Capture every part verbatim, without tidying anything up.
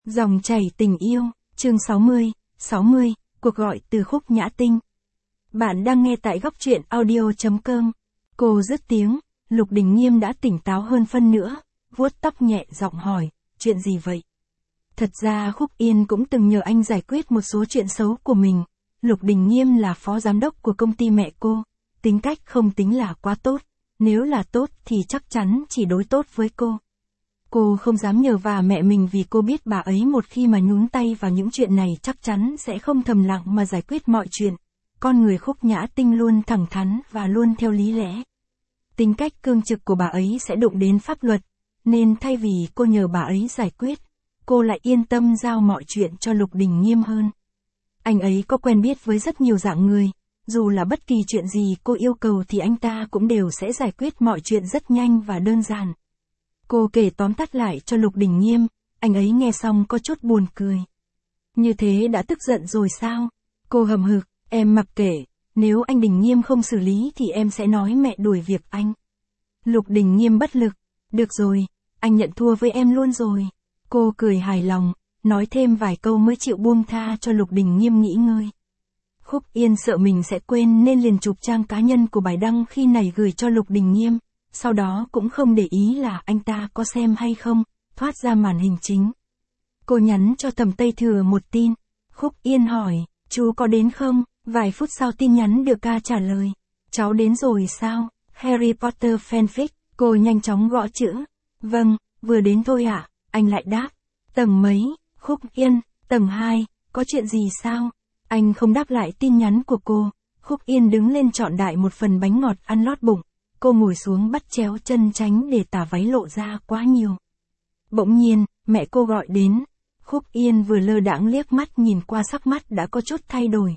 Dòng chảy tình yêu, chương sáu mươi, sáu mươi, cuộc gọi từ Khúc Nhã Tinh. Bạn đang nghe tại góc truyện audio chấm com. Cô dứt tiếng, Lục Đình Nghiêm đã tỉnh táo hơn phân nữa, vuốt tóc nhẹ giọng hỏi, chuyện gì vậy? Thật ra Khúc Yên cũng từng nhờ anh giải quyết một số chuyện xấu của mình. Lục Đình Nghiêm là phó giám đốc của công ty mẹ cô, tính cách không tính là quá tốt, nếu là tốt thì chắc chắn chỉ đối tốt với cô. Cô không dám nhờ vả mẹ mình vì cô biết bà ấy một khi mà nhúng tay vào những chuyện này chắc chắn sẽ không thầm lặng mà giải quyết mọi chuyện. Con người Khúc Nhã Tinh luôn thẳng thắn và luôn theo lý lẽ. Tính cách cương trực của bà ấy sẽ đụng đến pháp luật, nên thay vì cô nhờ bà ấy giải quyết, cô lại yên tâm giao mọi chuyện cho Lục Đình Nghiêm hơn. Anh ấy có quen biết với rất nhiều dạng người, dù là bất kỳ chuyện gì cô yêu cầu thì anh ta cũng đều sẽ giải quyết mọi chuyện rất nhanh và đơn giản. Cô kể tóm tắt lại cho Lục Đình Nghiêm, anh ấy nghe xong có chút buồn cười. Như thế đã tức giận rồi sao? Cô hầm hực, em mặc kệ, nếu anh Đình Nghiêm không xử lý thì em sẽ nói mẹ đuổi việc anh. Lục Đình Nghiêm bất lực, được rồi, anh nhận thua với em luôn rồi. Cô cười hài lòng, nói thêm vài câu mới chịu buông tha cho Lục Đình Nghiêm nghỉ ngơi. Khúc Yên sợ mình sẽ quên nên liền chụp trang cá nhân của bài đăng khi này gửi cho Lục Đình Nghiêm. Sau đó cũng không để ý là anh ta có xem hay không, thoát ra màn hình chính. Cô nhắn cho Thẩm Tây Thừa một tin. Khúc Yên hỏi, chú có đến không? Vài phút sau tin nhắn được ca trả lời. Cháu đến rồi sao? Harry Potter fanfic. Cô nhanh chóng gõ chữ. Vâng, vừa đến thôi ạ. À? Anh lại đáp. Tầng mấy? Khúc Yên, tầng hai. Có chuyện gì sao? Anh không đáp lại tin nhắn của cô. Khúc Yên đứng lên chọn đại một phần bánh ngọt ăn lót bụng. Cô ngồi xuống bắt chéo chân tránh để tà váy lộ ra quá nhiều. Bỗng nhiên, mẹ cô gọi đến. Khúc Yên vừa lơ đãng liếc mắt nhìn qua sắc mắt đã có chút thay đổi.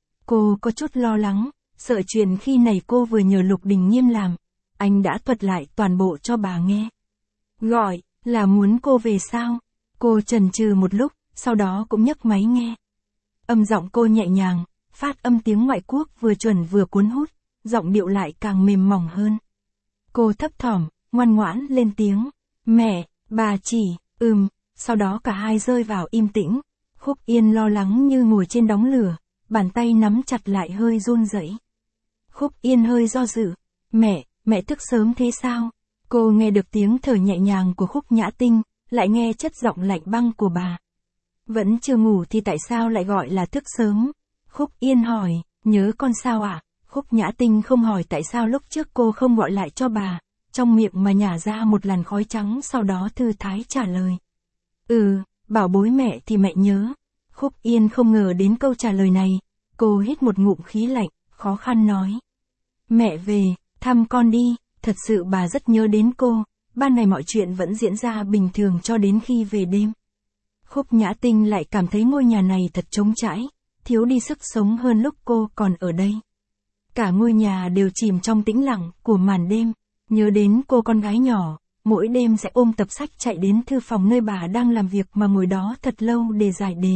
Cô có chút lo lắng, sợ chuyện khi này cô vừa nhờ Lục Đình Nghiêm làm. Anh đã thuật lại toàn bộ cho bà nghe. Gọi, là muốn cô về sao? Cô chần chừ một lúc, sau đó cũng nhấc máy nghe. Âm giọng cô nhẹ nhàng, phát âm tiếng ngoại quốc vừa chuẩn vừa cuốn hút. Giọng điệu lại càng mềm mỏng hơn. Cô thấp thỏm, ngoan ngoãn lên tiếng. Mẹ, bà chỉ, ừm, sau đó cả hai rơi vào im tĩnh. Khúc Yên lo lắng như ngồi trên đống lửa, bàn tay nắm chặt lại hơi run rẩy. Khúc Yên hơi do dự. Mẹ, mẹ thức sớm thế sao? Cô nghe được tiếng thở nhẹ nhàng của Khúc Nhã Tinh, lại nghe chất giọng lạnh băng của bà. Vẫn chưa ngủ thì tại sao lại gọi là thức sớm? Khúc Yên hỏi, nhớ con sao ạ? À? Khúc Nhã Tinh không hỏi tại sao lúc trước cô không gọi lại cho bà, trong miệng mà nhả ra một làn khói trắng sau đó thư thái trả lời. Ừ, bảo bối mẹ thì mẹ nhớ. Khúc Yên không ngờ đến câu trả lời này, cô hít một ngụm khí lạnh, khó khăn nói. Mẹ về, thăm con đi, thật sự bà rất nhớ đến cô, ban ngày mọi chuyện vẫn diễn ra bình thường cho đến khi về đêm. Khúc Nhã Tinh lại cảm thấy ngôi nhà này thật trống trải, thiếu đi sức sống hơn lúc cô còn ở đây. Cả ngôi nhà đều chìm trong tĩnh lặng của màn đêm, nhớ đến cô con gái nhỏ, mỗi đêm sẽ ôm tập sách chạy đến thư phòng nơi bà đang làm việc mà ngồi đó thật lâu để giải đề.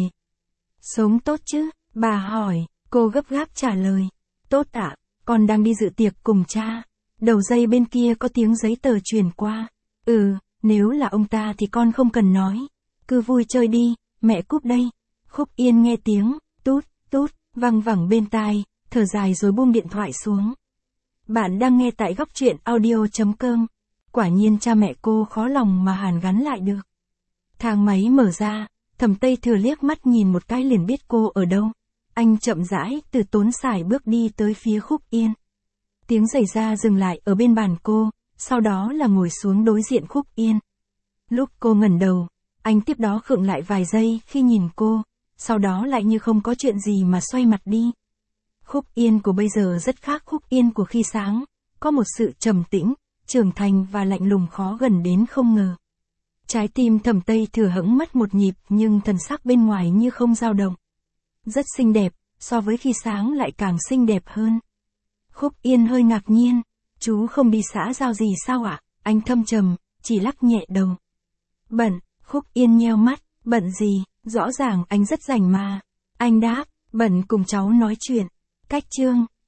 Sống tốt chứ? Bà hỏi, cô gấp gáp trả lời. Tốt ạ, con đang đi dự tiệc cùng cha. Đầu dây bên kia có tiếng giấy tờ truyền qua. Ừ, nếu là ông ta thì con không cần nói. Cứ vui chơi đi, mẹ cúp đây. Khúc Yên nghe tiếng, tút, tút, văng vẳng bên tai. Thở dài rồi buông điện thoại xuống. Bạn đang nghe tại góc truyện audio chấm com. Quả nhiên cha mẹ cô khó lòng mà hàn gắn lại được. Thang máy mở ra, Thẩm Tây Thừa liếc mắt nhìn một cái liền biết cô ở đâu. Anh chậm rãi từ tốn sải bước đi tới phía Khúc Yên. Tiếng giày da dừng lại ở bên bàn cô, sau đó là ngồi xuống đối diện Khúc Yên. Lúc cô ngẩng đầu, anh tiếp đó khựng lại vài giây khi nhìn cô, sau đó lại như không có chuyện gì mà xoay mặt đi. Khúc Yên của bây giờ rất khác Khúc Yên của khi sáng, có một sự trầm tĩnh, trưởng thành và lạnh lùng khó gần đến không ngờ. Trái tim Thẩm Tây Thừa hững mất một nhịp nhưng thần sắc bên ngoài như không dao động. Rất xinh đẹp, so với khi sáng lại càng xinh đẹp hơn. Khúc Yên hơi ngạc nhiên, chú không đi xã giao gì sao ạ? À? Anh thâm trầm, chỉ lắc nhẹ đầu. Bận, Khúc Yên nheo mắt, bận gì, rõ ràng anh rất rảnh mà. Anh đáp, bận cùng cháu nói chuyện. Cách chương,